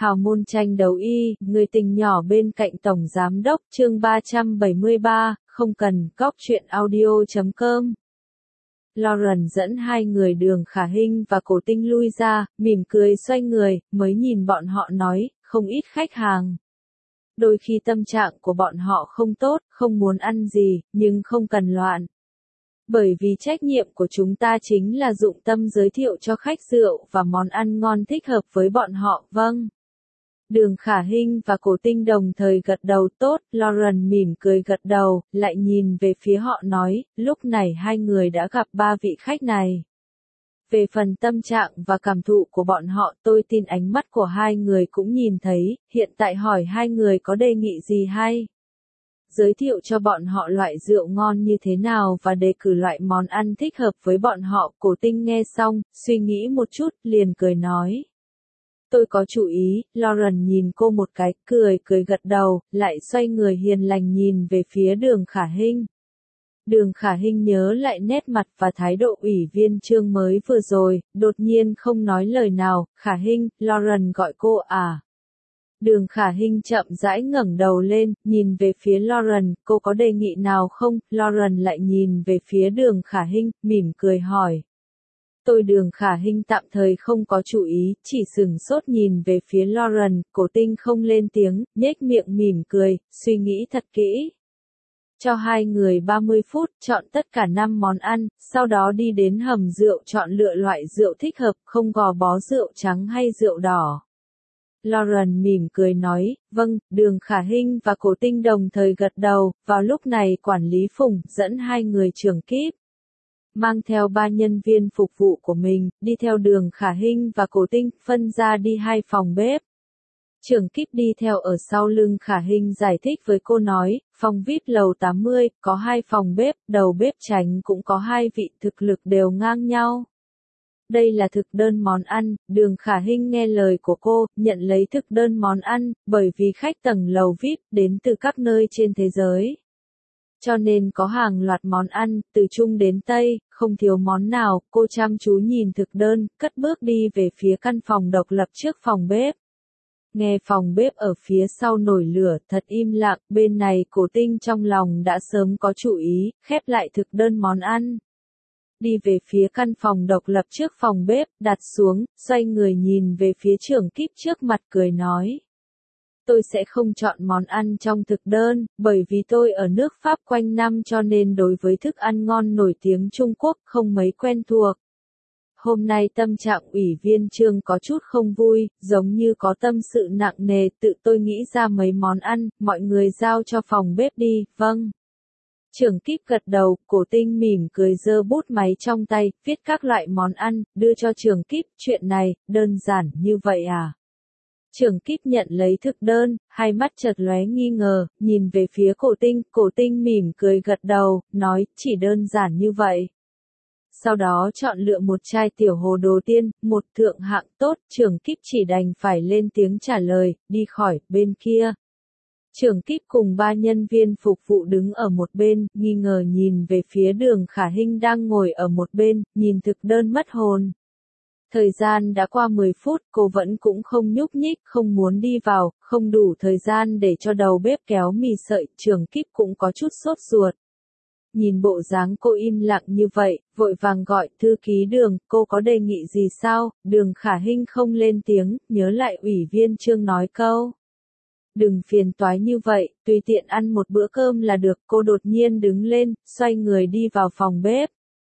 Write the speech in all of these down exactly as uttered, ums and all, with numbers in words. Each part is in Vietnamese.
Hào môn tranh đấu y, người tình nhỏ bên cạnh Tổng Giám đốc, chương ba trăm bảy mươi ba, không cần, góc truyện audio chấm com. Lauren dẫn hai người Đường Khả Hinh và Cổ Tinh lui ra, mỉm cười xoay người, mới nhìn bọn họ nói, không ít khách hàng. Đôi khi tâm trạng của bọn họ không tốt, không muốn ăn gì, nhưng không cần loạn. Bởi vì trách nhiệm của chúng ta chính là dụng tâm giới thiệu cho khách rượu và món ăn ngon thích hợp với bọn họ, vâng. Đường Khả Hinh và Cổ Tinh đồng thời gật đầu tốt, Lauren mỉm cười gật đầu, lại nhìn về phía họ nói, lúc này hai người đã gặp ba vị khách này. Về phần tâm trạng và cảm thụ của bọn họ tôi tin ánh mắt của hai người cũng nhìn thấy, hiện tại hỏi hai người có đề nghị gì hay. Giới thiệu cho bọn họ loại rượu ngon như thế nào và đề cử loại món ăn thích hợp với bọn họ. Cổ Tinh nghe xong, suy nghĩ một chút, liền cười nói. Tôi có chủ ý, Lauren nhìn cô một cái, cười cười gật đầu, lại xoay người hiền lành nhìn về phía Đường Khả Hinh. Đường Khả Hinh nhớ lại nét mặt và thái độ ủy viên chương mới vừa rồi, đột nhiên không nói lời nào, Khả Hinh, Lauren gọi cô à. Đường Khả Hinh chậm rãi ngẩng đầu lên, nhìn về phía Lauren, cô có đề nghị nào không? Lauren lại nhìn về phía Đường Khả Hinh, mỉm cười hỏi. Tôi Đường Khả Hinh tạm thời không có chủ ý, chỉ sừng sốt nhìn về phía Lauren, Cổ Tinh không lên tiếng, nhếch miệng mỉm cười, suy nghĩ thật kỹ. Cho hai người ba mươi phút, chọn tất cả năm món ăn, sau đó đi đến hầm rượu chọn lựa loại rượu thích hợp, không gò bó rượu trắng hay rượu đỏ. Lauren mỉm cười nói, vâng, Đường Khả Hinh và Cổ Tinh đồng thời gật đầu, vào lúc này quản lý Phùng dẫn hai người trưởng kíp. Mang theo ba nhân viên phục vụ của mình, đi theo Đường Khả Hinh và Cổ Tinh, phân ra đi hai phòng bếp. Trưởng kíp đi theo ở sau lưng Khả Hinh giải thích với cô nói, phòng vi ai pi lầu tám mươi, có hai phòng bếp, đầu bếp tránh cũng có hai vị, thực lực đều ngang nhau. Đây là thực đơn món ăn, Đường Khả Hinh nghe lời của cô, nhận lấy thực đơn món ăn, bởi vì khách tầng lầu vi ai pi đến từ các nơi trên thế giới. Cho nên có hàng loạt món ăn, từ Trung đến Tây, không thiếu món nào, cô chăm chú nhìn thực đơn, cất bước đi về phía căn phòng độc lập trước phòng bếp. Nghe phòng bếp ở phía sau nổi lửa, thật im lặng, bên này Cổ Tinh trong lòng đã sớm có chủ ý, khép lại thực đơn món ăn. Đi về phía căn phòng độc lập trước phòng bếp, đặt xuống, xoay người nhìn về phía trưởng kíp trước mặt cười nói. Tôi sẽ không chọn món ăn trong thực đơn, bởi vì tôi ở nước Pháp quanh năm cho nên đối với thức ăn ngon nổi tiếng Trung Quốc không mấy quen thuộc. Hôm nay tâm trạng ủy viên chương có chút không vui, giống như có tâm sự nặng nề, tự tôi nghĩ ra mấy món ăn, mọi người giao cho phòng bếp đi, vâng. Trưởng kíp gật đầu, Cổ Tinh mỉm cười giơ bút máy trong tay, viết các loại món ăn, đưa cho trưởng kíp, chuyện này, đơn giản như vậy à? Trưởng kíp nhận lấy thực đơn, hai mắt chợt lóe nghi ngờ, nhìn về phía Cổ Tinh, Cổ Tinh mỉm cười gật đầu, nói, chỉ đơn giản như vậy. Sau đó chọn lựa một chai tiểu hồ đồ tiên, một thượng hạng tốt, trưởng kíp chỉ đành phải lên tiếng trả lời, đi khỏi, bên kia. Trưởng kíp cùng ba nhân viên phục vụ đứng ở một bên, nghi ngờ nhìn về phía Đường Khả Hinh đang ngồi ở một bên, nhìn thực đơn mất hồn. Thời gian đã qua mười phút, cô vẫn cũng không nhúc nhích, không muốn đi vào, không đủ thời gian để cho đầu bếp kéo mì sợi, trưởng kíp cũng có chút sốt ruột. Nhìn bộ dáng cô im lặng như vậy, vội vàng gọi, thư ký Đường, cô có đề nghị gì sao? Đường Khả Hinh không lên tiếng, nhớ lại ủy viên chương nói câu. Đừng phiền toái như vậy, tùy tiện ăn một bữa cơm là được, cô đột nhiên đứng lên, xoay người đi vào phòng bếp.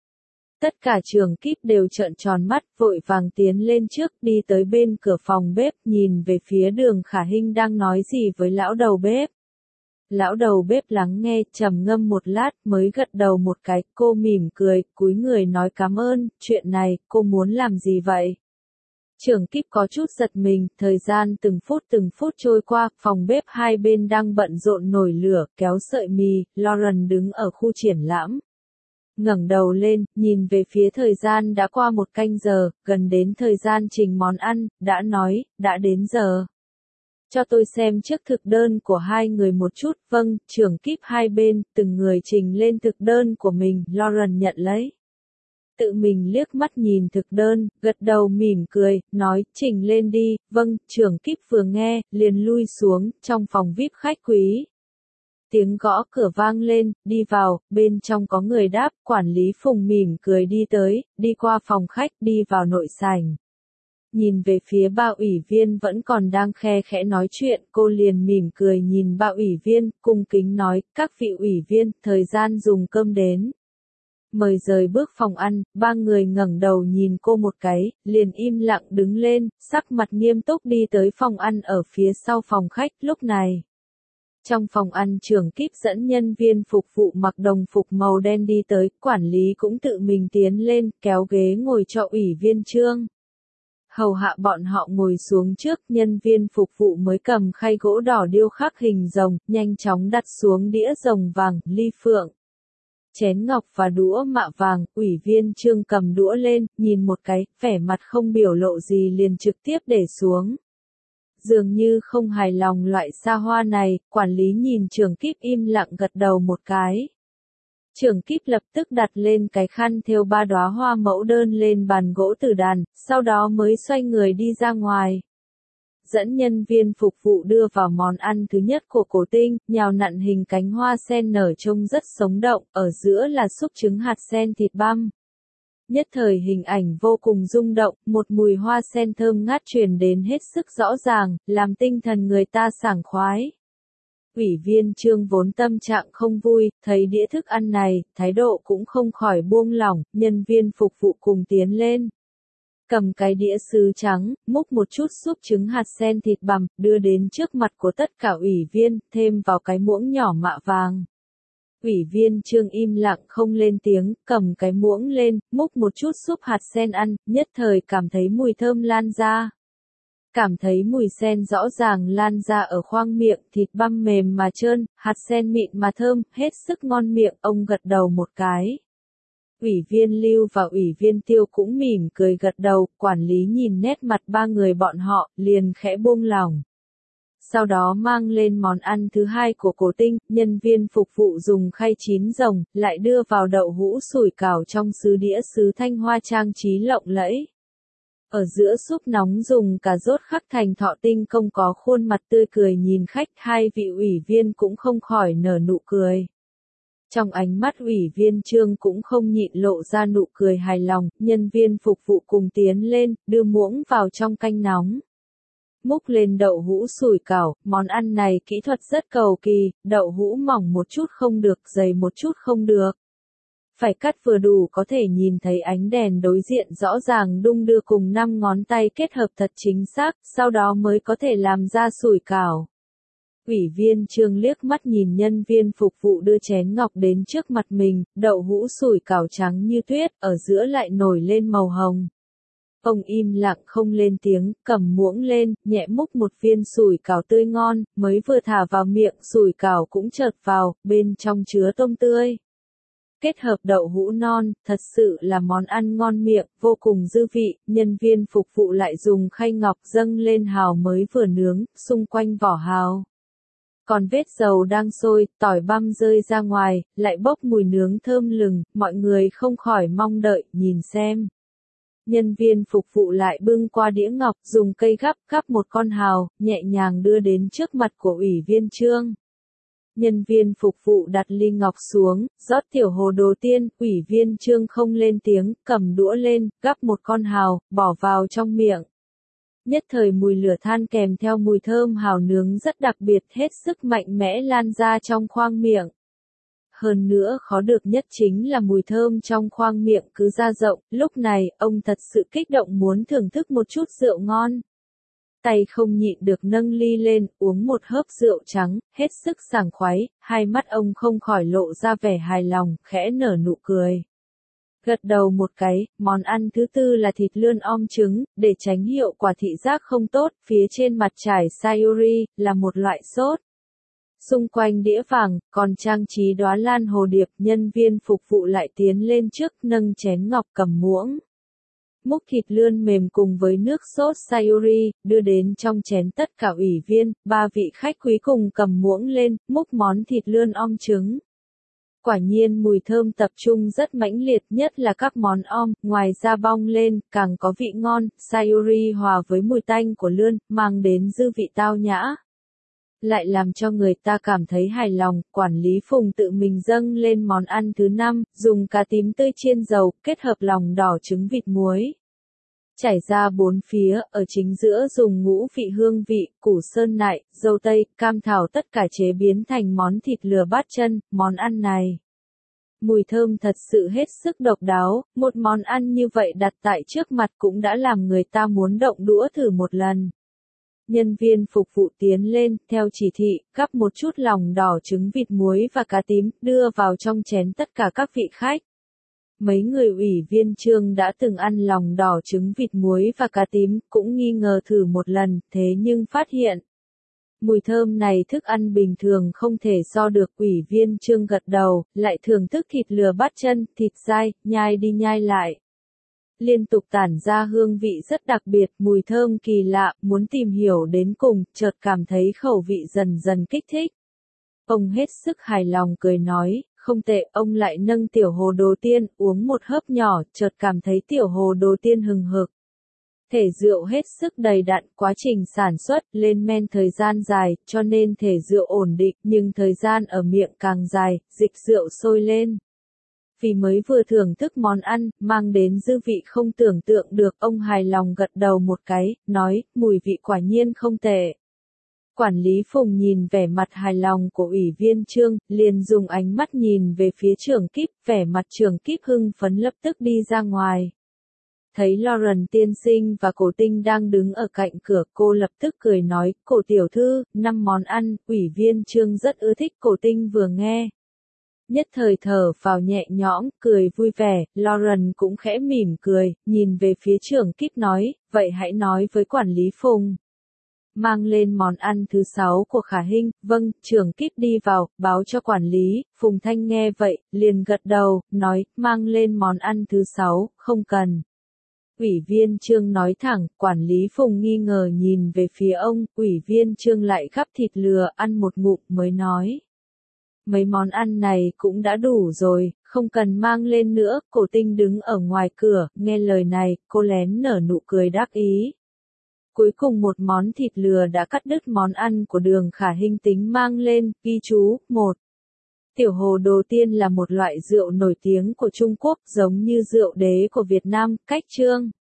Tất cả trưởng kíp đều trợn tròn mắt, vội vàng tiến lên trước, đi tới bên cửa phòng bếp, nhìn về phía Đường Khả Hinh đang nói gì với lão đầu bếp. Lão đầu bếp lắng nghe, trầm ngâm một lát, mới gật đầu một cái, cô mỉm cười, cúi người nói cảm ơn, chuyện này, cô muốn làm gì vậy? Trưởng kíp có chút giật mình, thời gian từng phút từng phút trôi qua, phòng bếp hai bên đang bận rộn nổi lửa, kéo sợi mì, Lauren đứng ở khu triển lãm. Ngẩng đầu lên, nhìn về phía thời gian đã qua một canh giờ, gần đến thời gian trình món ăn, đã nói, đã đến giờ. Cho tôi xem trước thực đơn của hai người một chút, vâng, trưởng kíp hai bên, từng người trình lên thực đơn của mình, Lauren nhận lấy. tự mình liếc mắt nhìn thực đơn, gật đầu mỉm cười, nói, trình lên đi, vâng, trưởng kíp vừa nghe, liền lui xuống, trong phòng vi ai pi khách quý. Tiếng gõ cửa vang lên, đi vào, bên trong có người đáp, quản lý Phùng mỉm cười đi tới, đi qua phòng khách, đi vào nội sảnh. Nhìn về phía ba ủy viên vẫn còn đang khe khẽ nói chuyện, cô liền mỉm cười nhìn ba ủy viên, cung kính nói, các vị ủy viên, thời gian dùng cơm đến. Mời rời bước phòng ăn, ba người ngẩng đầu nhìn cô một cái, liền im lặng đứng lên, sắc mặt nghiêm túc đi tới phòng ăn ở phía sau phòng khách, lúc này. Trong phòng ăn trưởng kíp dẫn nhân viên phục vụ mặc đồng phục màu đen đi tới, quản lý cũng tự mình tiến lên, kéo ghế ngồi cho ủy viên Trương. Hầu hạ bọn họ ngồi xuống trước, nhân viên phục vụ mới cầm khay gỗ đỏ điêu khắc hình rồng, nhanh chóng đặt xuống đĩa rồng vàng, ly phượng, chén ngọc và đũa mạ vàng. Ủy viên Trương cầm đũa lên, nhìn một cái, vẻ mặt không biểu lộ gì liền trực tiếp để xuống. Dường như không hài lòng loại xa hoa này, quản lý nhìn trưởng kíp im lặng gật đầu một cái. Trưởng kíp lập tức đặt lên cái khăn thêu ba đóa hoa mẫu đơn lên bàn gỗ tử đàn, sau đó mới xoay người đi ra ngoài. Dẫn nhân viên phục vụ đưa vào món ăn thứ nhất của Cổ Tinh, nhào nặn hình cánh hoa sen nở trông rất sống động, ở giữa là súp trứng hạt sen thịt băm. Nhất thời hình ảnh vô cùng rung động, một mùi hoa sen thơm ngát truyền đến hết sức rõ ràng, làm tinh thần người ta sảng khoái. Ủy viên Trương vốn tâm trạng không vui, thấy đĩa thức ăn này, thái độ cũng không khỏi buông lỏng, nhân viên phục vụ cùng tiến lên. Cầm cái đĩa sứ trắng, múc một chút súp trứng hạt sen thịt bằm, đưa đến trước mặt của tất cả ủy viên, thêm vào cái muỗng nhỏ mạ vàng. Ủy viên Trương im lặng không lên tiếng, cầm cái muỗng lên, múc một chút súp hạt sen ăn, nhất thời cảm thấy mùi thơm lan ra. Cảm thấy mùi sen rõ ràng lan ra ở khoang miệng, thịt băm mềm mà trơn, hạt sen mịn mà thơm, hết sức ngon miệng, ông gật đầu một cái. Ủy viên Lưu và ủy viên Tiêu cũng mỉm cười gật đầu, quản lý nhìn nét mặt ba người bọn họ, liền khẽ buông lòng. Sau đó mang lên món ăn thứ hai của Cổ Tinh, nhân viên phục vụ dùng khay chín rồng, lại đưa vào đậu hũ sủi cảo trong sứ đĩa sứ thanh hoa trang trí lộng lẫy. Ở giữa súp nóng dùng cà rốt khắc thành thọ tinh công có khuôn mặt tươi cười nhìn khách, hai vị ủy viên cũng không khỏi nở nụ cười. Trong ánh mắt ủy viên Trương cũng không nhịn lộ ra nụ cười hài lòng, nhân viên phục vụ cùng tiến lên, đưa muỗng vào trong canh nóng. Múc lên đậu hũ sủi cảo, món ăn này kỹ thuật rất cầu kỳ, đậu hũ mỏng một chút không được, dày một chút không được. Phải cắt vừa đủ có thể nhìn thấy ánh đèn đối diện rõ ràng đung đưa cùng năm ngón tay kết hợp thật chính xác, sau đó mới có thể làm ra sủi cảo. Ủy viên Trương liếc mắt nhìn nhân viên phục vụ đưa chén ngọc đến trước mặt mình, đậu hũ sủi cảo trắng như tuyết, ở giữa lại nổi lên màu hồng. Ông im lặng không lên tiếng, cầm muỗng lên, nhẹ múc một viên sủi cảo tươi ngon, mới vừa thả vào miệng sủi cảo cũng chợt vào, bên trong chứa tôm tươi. Kết hợp đậu hũ non, thật sự là món ăn ngon miệng, vô cùng dư vị, nhân viên phục vụ lại dùng khay ngọc dâng lên hào mới vừa nướng, xung quanh vỏ hào. Còn vết dầu đang sôi, tỏi băm rơi ra ngoài, lại bốc mùi nướng thơm lừng, mọi người không khỏi mong đợi, nhìn xem. Nhân viên phục vụ lại bưng qua đĩa ngọc, dùng cây gắp gắp một con hào, nhẹ nhàng đưa đến trước mặt của ủy viên Trương. Nhân viên phục vụ đặt ly ngọc xuống, rót tiểu hồ đồ tiên, ủy viên Trương không lên tiếng, cầm đũa lên, gắp một con hào, bỏ vào trong miệng. Nhất thời mùi lửa than kèm theo mùi thơm hào nướng rất đặc biệt, hết sức mạnh mẽ lan ra trong khoang miệng. Hơn nữa khó được nhất chính là mùi thơm trong khoang miệng cứ ra rộng, lúc này, ông thật sự kích động muốn thưởng thức một chút rượu ngon. Tay không nhịn được nâng ly lên, uống một hớp rượu trắng, hết sức sảng khoái, hai mắt ông không khỏi lộ ra vẻ hài lòng, khẽ nở nụ cười. Gật đầu một cái, món ăn thứ tư là thịt lươn om trứng, để tránh hiệu quả thị giác không tốt, phía trên mặt trải sayuri, là một loại sốt. Xung quanh đĩa vàng, còn trang trí đóa lan hồ điệp, nhân viên phục vụ lại tiến lên trước, nâng chén ngọc cầm muỗng. Múc thịt lươn mềm cùng với nước sốt sayuri, đưa đến trong chén tất cả ủy viên, ba vị khách quý cùng cầm muỗng lên, múc món thịt lươn om trứng. Quả nhiên mùi thơm tập trung rất mãnh liệt, nhất là các món om, ngoài ra bong lên, càng có vị ngon, sayuri hòa với mùi tanh của lươn, mang đến dư vị tao nhã. Lại làm cho người ta cảm thấy hài lòng, quản lý Phùng tự mình dâng lên món ăn thứ năm, dùng cá tím tươi chiên dầu, kết hợp lòng đỏ trứng vịt muối. Trải ra bốn phía, ở chính giữa dùng ngũ vị hương vị, củ sơn nại, dâu tây, cam thảo tất cả chế biến thành món thịt lừa bát chân, món ăn này. Mùi thơm thật sự hết sức độc đáo, một món ăn như vậy đặt tại trước mặt cũng đã làm người ta muốn động đũa thử một lần. Nhân viên phục vụ tiến lên, theo chỉ thị, gắp một chút lòng đỏ trứng vịt muối và cá tím, đưa vào trong chén tất cả các vị khách. Mấy người ủy viên Trương đã từng ăn lòng đỏ trứng vịt muối và cá tím, cũng nghi ngờ thử một lần, thế nhưng phát hiện. Mùi thơm này thức ăn bình thường không thể so được. Ủy viên Trương gật đầu, lại thưởng thức thịt lừa bát chân, thịt dai, nhai đi nhai lại. Liên tục tản ra hương vị rất đặc biệt, mùi thơm kỳ lạ, muốn tìm hiểu đến cùng, chợt cảm thấy khẩu vị dần dần kích thích. Ông hết sức hài lòng cười nói, không tệ, ông lại nâng tiểu hồ đồ tiên, uống một hớp nhỏ, chợt cảm thấy tiểu hồ đồ tiên hừng hực. Thể rượu hết sức đầy đặn, quá trình sản xuất, lên men thời gian dài, cho nên thể rượu ổn định, nhưng thời gian ở miệng càng dài, dịch rượu sôi lên. Vì mới vừa thưởng thức món ăn, mang đến dư vị không tưởng tượng được, ông hài lòng gật đầu một cái, nói, mùi vị quả nhiên không tệ. Quản lý Phùng nhìn vẻ mặt hài lòng của ủy viên Trương, liền dùng ánh mắt nhìn về phía trưởng kíp, vẻ mặt trưởng kíp hưng phấn lập tức đi ra ngoài. Thấy Lauren tiên sinh và cổ tinh đang đứng ở cạnh cửa, cô lập tức cười nói, cổ tiểu thư, năm món ăn, ủy viên Trương rất ưa thích. Cổ tinh vừa nghe. Nhất thời thở phào nhẹ nhõm, cười vui vẻ, Lauren cũng khẽ mỉm cười, nhìn về phía trưởng kíp nói, vậy hãy nói với quản lý Phùng. Mang lên món ăn thứ sáu của Khả Hinh, vâng, trưởng kíp đi vào, báo cho quản lý. Phùng Thanh nghe vậy, liền gật đầu, nói, mang lên món ăn thứ sáu, không cần. Ủy viên Trương nói thẳng, quản lý Phùng nghi ngờ nhìn về phía ông, ủy viên Trương lại gắp thịt lừa, ăn một ngụm mới nói. Mấy món ăn này cũng đã đủ rồi, không cần mang lên nữa. Cổ tinh đứng ở ngoài cửa, nghe lời này, cô lén nở nụ cười đắc ý. Cuối cùng một món thịt lừa đã cắt đứt món ăn của Đường Khả Hinh tính mang lên, ghi chú, một. Tiểu hồ đồ tiên là một loại rượu nổi tiếng của Trung Quốc, giống như rượu đế của Việt Nam, cách chương.